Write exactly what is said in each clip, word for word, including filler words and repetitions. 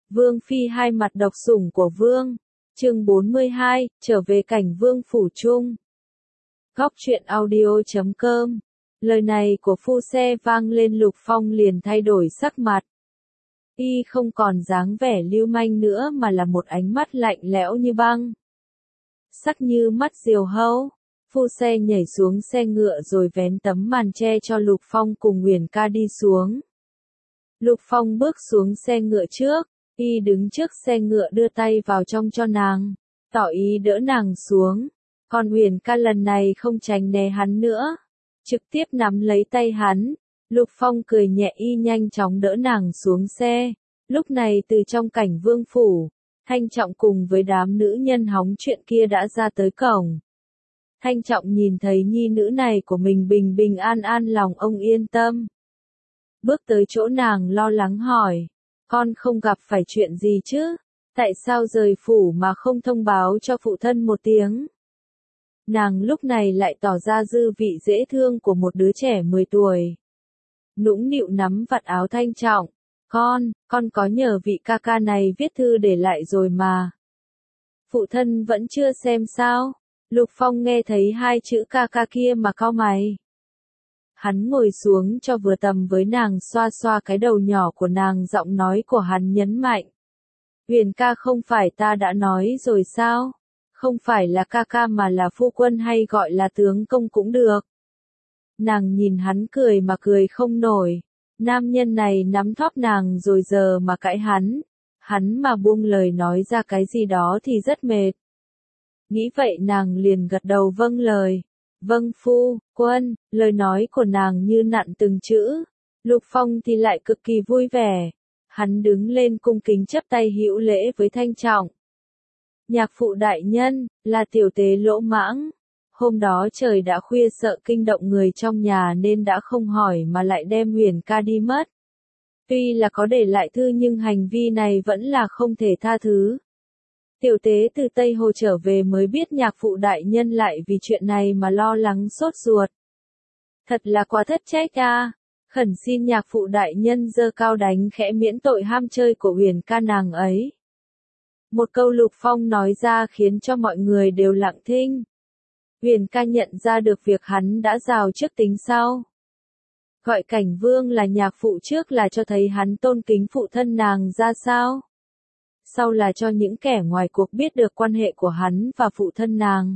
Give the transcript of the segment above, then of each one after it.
Vương phi hai mặt độc sủng của vương. Chương bốn mươi hai, trở về cảnh vương phủ chung. Góc truyện audio chấm com. Lời này của phu xe vang lên, Lục Phong liền thay đổi sắc mặt. Y không còn dáng vẻ lưu manh nữa mà là một ánh mắt lạnh lẽo như băng. Sắc như mắt diều hâu. Phu xe nhảy xuống xe ngựa rồi vén tấm màn che cho Lục Phong cùng Huyền Ca đi xuống. Lục Phong bước xuống xe ngựa trước, y đứng trước xe ngựa đưa tay vào trong cho nàng, tỏ ý đỡ nàng xuống. Còn Huyền Ca lần này không tránh né hắn nữa, trực tiếp nắm lấy tay hắn. Lục Phong cười nhẹ, y nhanh chóng đỡ nàng xuống xe. Lúc này từ trong cảnh vương phủ, Thanh Trọng cùng với đám nữ nhân hóng chuyện kia đã ra tới cổng. Thanh Trọng nhìn thấy nhi nữ này của mình bình bình an an, lòng ông yên tâm. Bước tới chỗ nàng lo lắng hỏi, con không gặp phải chuyện gì chứ? Tại sao rời phủ mà không thông báo cho phụ thân một tiếng? Nàng lúc này lại tỏ ra dư vị dễ thương của một đứa trẻ mười tuổi. Nũng nịu nắm vạt áo Thanh Trọng, con, con có nhờ vị ca ca này viết thư để lại rồi mà. Phụ thân vẫn chưa xem sao? Lục Phong nghe thấy hai chữ ca ca kia mà cau mày. Hắn ngồi xuống cho vừa tầm với nàng, xoa xoa cái đầu nhỏ của nàng, giọng nói của hắn nhấn mạnh. Huyền ca, không phải ta đã nói rồi sao? Không phải là ca ca mà là phu quân, hay gọi là tướng công cũng được. Nàng nhìn hắn cười mà cười không nổi. Nam nhân này nắm thóp nàng rồi giờ mà cãi hắn. Hắn mà buông lời nói ra cái gì đó thì rất mệt. Nghĩ vậy nàng liền gật đầu vâng lời. Vâng phu quân. Lời nói của nàng như nặn từng chữ. Lục Phong thì lại cực kỳ vui vẻ. Hắn đứng lên cung kính chắp tay hữu lễ với Thanh Trọng. Nhạc phụ đại nhân, là tiểu tế lỗ mãng. Hôm đó trời đã khuya, sợ kinh động người trong nhà nên đã không hỏi mà lại đem Huyền Ca đi mất. Tuy là có để lại thư nhưng hành vi này vẫn là không thể tha thứ. Tiểu tế từ Tây Hồ trở về mới biết nhạc phụ đại nhân lại vì chuyện này mà lo lắng sốt ruột. Thật là quá thất trách a. Khẩn xin nhạc phụ đại nhân giơ cao đánh khẽ miễn tội ham chơi của Huyền Ca nàng ấy. Một câu Lục Phong nói ra khiến cho mọi người đều lặng thinh. Huyền Ca nhận ra được việc hắn đã rào trước tính sau. Gọi cảnh vương là nhạc phụ trước là cho thấy hắn tôn kính phụ thân nàng ra sao. Sau là cho những kẻ ngoài cuộc biết được quan hệ của hắn và phụ thân nàng.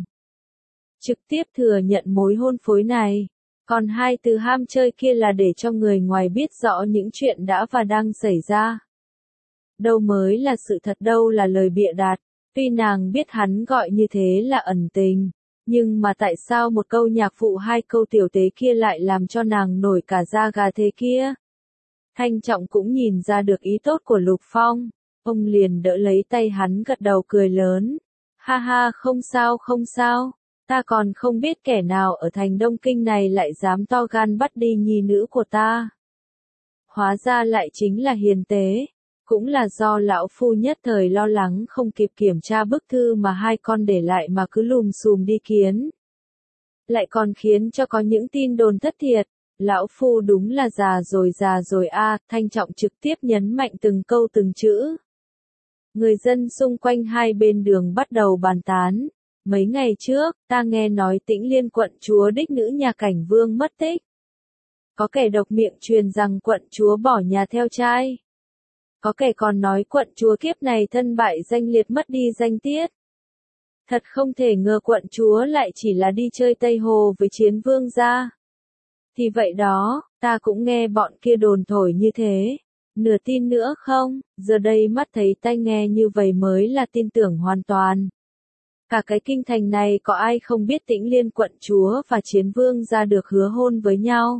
Trực tiếp thừa nhận mối hôn phối này. Còn hai từ ham chơi kia là để cho người ngoài biết rõ những chuyện đã và đang xảy ra. Đâu mới là sự thật, đâu là lời bịa đặt. Tuy nàng biết hắn gọi như thế là ẩn tình, nhưng mà tại sao một câu nhạc phụ hai câu tiểu tế kia lại làm cho nàng nổi cả da gà thế kia? Thanh Trọng cũng nhìn ra được ý tốt của Lục Phong. Ông liền đỡ lấy tay hắn, gật đầu cười lớn. Ha ha, không sao không sao. Ta còn không biết kẻ nào ở thành Đông Kinh này lại dám to gan bắt đi nhi nữ của ta. Hóa ra lại chính là Hiền Tế. Cũng là do lão phu nhất thời lo lắng không kịp kiểm tra bức thư mà hai con để lại mà cứ lùm xùm đi kiến. Lại còn khiến cho có những tin đồn thất thiệt. Lão phu đúng là già rồi già rồi a. Thanh Trọng trực tiếp nhấn mạnh từng câu từng chữ. Người dân xung quanh hai bên đường bắt đầu bàn tán. Mấy ngày trước, ta nghe nói Tĩnh Liên quận chúa đích nữ nhà cảnh vương mất tích. Có kẻ độc miệng truyền rằng quận chúa bỏ nhà theo trai. Có kẻ còn nói quận chúa kiếp này thân bại danh liệt, mất đi danh tiết. Thật không thể ngờ quận chúa lại chỉ là đi chơi Tây Hồ với Chiến Vương gia. Thì vậy đó, ta cũng nghe bọn kia đồn thổi như thế. Nửa tin nữa không, giờ đây mắt thấy tai nghe như vậy mới là tin tưởng hoàn toàn. Cả cái kinh thành này có ai không biết Tĩnh Liên quận chúa và Chiến Vương gia được hứa hôn với nhau.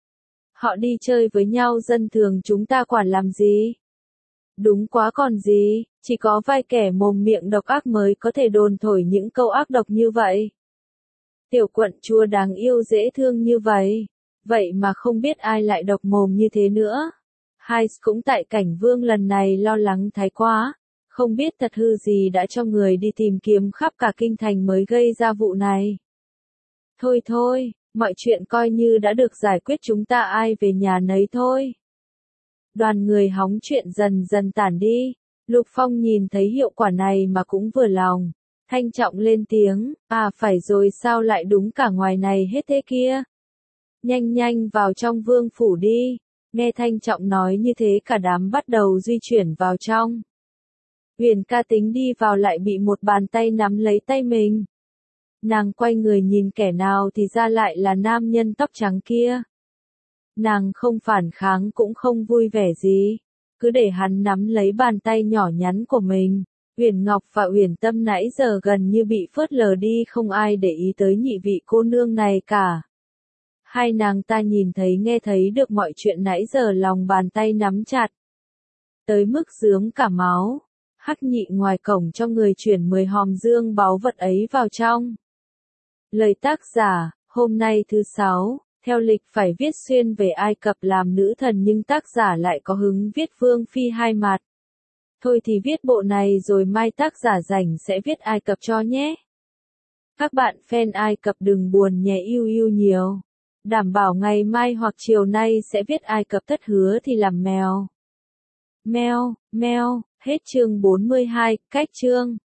Họ đi chơi với nhau, dân thường chúng ta quản làm gì? Đúng quá còn gì, chỉ có vài kẻ mồm miệng độc ác mới có thể đồn thổi những câu ác độc như vậy. Tiểu quận chúa đáng yêu dễ thương như vậy, vậy mà không biết ai lại độc mồm như thế nữa. Hai cũng tại cảnh vương lần này lo lắng thái quá, không biết thật hư gì đã cho người đi tìm kiếm khắp cả kinh thành mới gây ra vụ này. Thôi thôi, mọi chuyện coi như đã được giải quyết, chúng ta ai về nhà nấy thôi. Đoàn người hóng chuyện dần dần tản đi. Lục Phong nhìn thấy hiệu quả này mà cũng vừa lòng. Thanh Trọng lên tiếng, à phải rồi sao lại đúng cả ngoài này hết thế kia. Nhanh nhanh vào trong vương phủ đi. Nghe Thanh Trọng nói như thế cả đám bắt đầu di chuyển vào trong. Huyền ca tính đi vào lại bị một bàn tay nắm lấy tay mình. Nàng quay người nhìn kẻ nào thì ra lại là nam nhân tóc trắng kia. Nàng không phản kháng cũng không vui vẻ gì. Cứ để hắn nắm lấy bàn tay nhỏ nhắn của mình. Huyền Ngọc và Huyền Tâm nãy giờ gần như bị phớt lờ đi, không ai để ý tới nhị vị cô nương này cả. Hai nàng ta nhìn thấy nghe thấy được mọi chuyện nãy giờ lòng bàn tay nắm chặt. Tới mức rướm cả máu. Hắc Nhị ngoài cổng cho người chuyển mười hòm dương báu vật ấy vào trong. Lời tác giả, hôm nay thứ sáu, theo lịch phải viết xuyên về Ai Cập làm nữ thần nhưng tác giả lại có hứng viết Vương Phi hai mặt. Thôi thì viết bộ này rồi mai tác giả rảnh sẽ viết Ai Cập cho nhé. Các bạn fan Ai Cập đừng buồn nhé, yêu yêu nhiều. Đảm bảo ngày mai hoặc chiều nay sẽ viết Ai Cập, thất hứa thì làm mèo. Mèo, mèo, hết chương bốn mươi hai, cách chương.